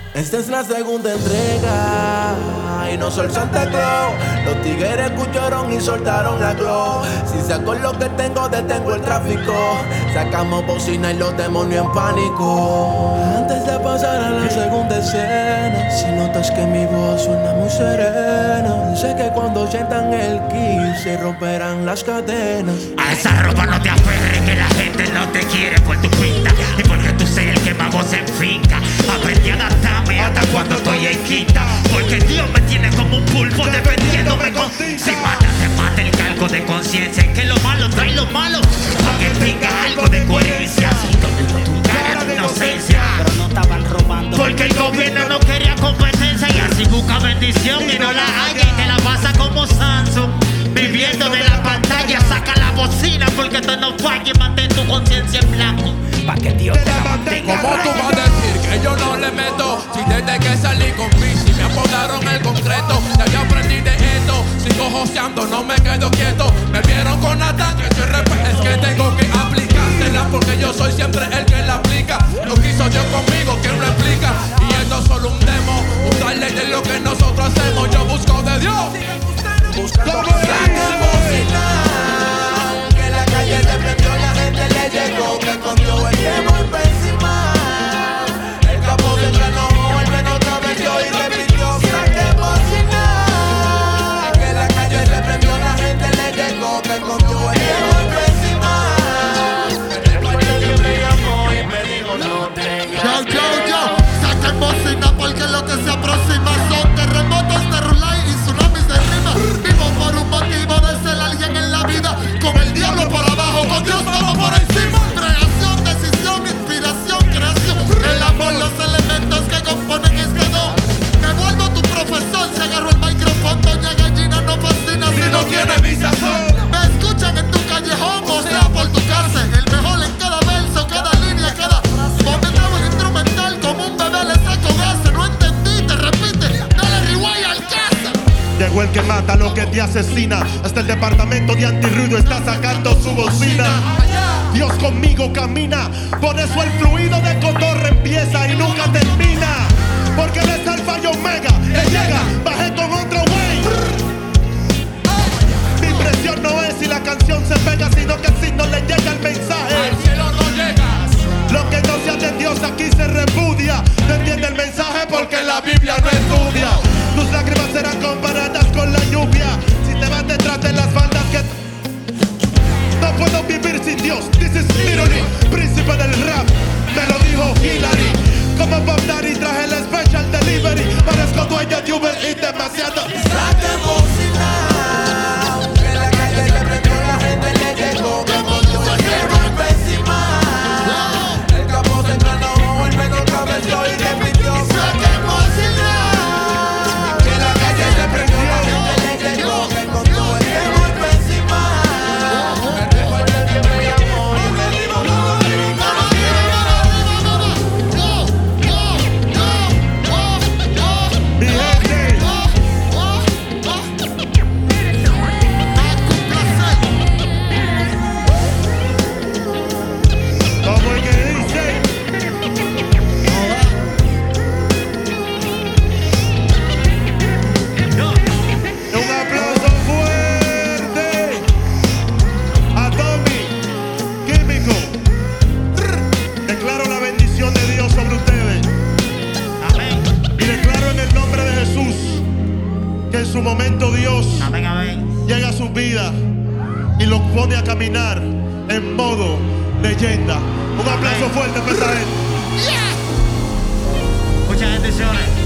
Esta es la segunda entrega y no soy Santa Claus. Los tigres escucharon y soltaron la glow. Si saco lo que tengo, detengo el tráfico. Sacamos bocina y los demonios en pánico. Antes de pasar a la segunda escena, si notas que mi voz suena muy serena, sé que cuando sientan el kiss se romperán las cadenas. A esa ropa no te aferres, que la gente no te quiere por tu pinta y porque tú seas el que más goza en finca. Aprendí a adaptarme hasta cuando estoy en quinta, porque Dios me tiene como un pulpo defendiéndome con... Si mata, te mata el cargo de conciencia, que lo malo trae lo malo, aunque tenga algo de coherencia. Tu cara de inocencia, pero no estaban robando, porque el gobierno no quería competencia y así busca bendición y no la halla y te la pasa como Samsung, viviendo de la pantalla. Saca la bocina porque tú no falles, mantén tu conciencia en blanco pa' que Dios te la mantenga. ¿Cómo tú vas a decir que yo no le meto? Si desde que salí con Pisi me apodaron el concreto. Ya yo aprendí de esto, sigo joseando, no me quedo quieto. Me vieron con ataque, yo es que tengo que aplicársela, porque yo soy siempre el que la aplica. Lo que hizo Dios conmigo, ¿quién lo explica? Y esto es solo un demo, un trailer de lo que nosotros hacemos. Yo busco de Dios. Que la calle le prendió, la gente le llegó, que escondió el demo y pa' encima. El capo se entrenó, vuelven otra vez yo y repitió, saque bocina. Que la calle le prendió, la gente le llegó, que escondió el demo y pa' encima. El calle me llamó y me dijo no tengas. Yo, saquen bocina porque lo que se aproxima son terremotos de Rulay y tsunamis de rima. Vivo por un motivo de ser alguien en la vida, con el diablo por abajo, con Dios vamos por encima. Creación, decisión, inspiración, creación. El amor, los elementos que componen este don. Me vuelvo tu profesor, se agarró el micrófono. Doña Gallina no fascina si no tiene mi sazón. Me escuchan en tu callejón, o sea por tu cárcel. El mejor en cada verso, cada línea, cada momento un instrumental. Como un bebé le saco gases. No entendí, te repite, dale rewind al casa. Llegó el que mata lo que te asesina. Hasta el departamento de antirruido está sacando su bocina. Dios conmigo camina, por eso el fluido de cotorra empieza y nunca termina. Porque él es alfa y omega, él llega, bajé con otro way. Mi impresión no es si la canción se pega, sino que si no le llega el mensaje. Al cielo no llegas. Lo que no sea de Dios aquí se repudia. No entiende el mensaje porque la Biblia no estudia. Tus lágrimas serán comparadas con la lluvia si te vas detrás de las faldas que... No puedo vivir sin Dios. This is literally príncipe del rap. Me lo dijo Hillary. Como Bob Daddy traje el special delivery. Parezco dueño de Uber y demasiado. Saque bocina. Que la calle le prendió, la gente le llegó, que escondió el demo y pa' encima. El capo se entrenó, vuelven otra vez yo y repitió, saque bocina. Que la calle le prendió, la gente le llegó, que escondió el demo y pa' encima. El calle me llamó y me dijo no tengas. Mi gente, como el que dice. Un aplauso fuerte a Tommy Químico. Declaro la bendición de Dios sobre ustedes. Amén, Y declaro en el nombre de Jesús que en su momento Dios amén, amén. llega a su vida y lo pone a caminar en modo leyenda. Un aplauso fuerte para esta gente. Muchas bendiciones.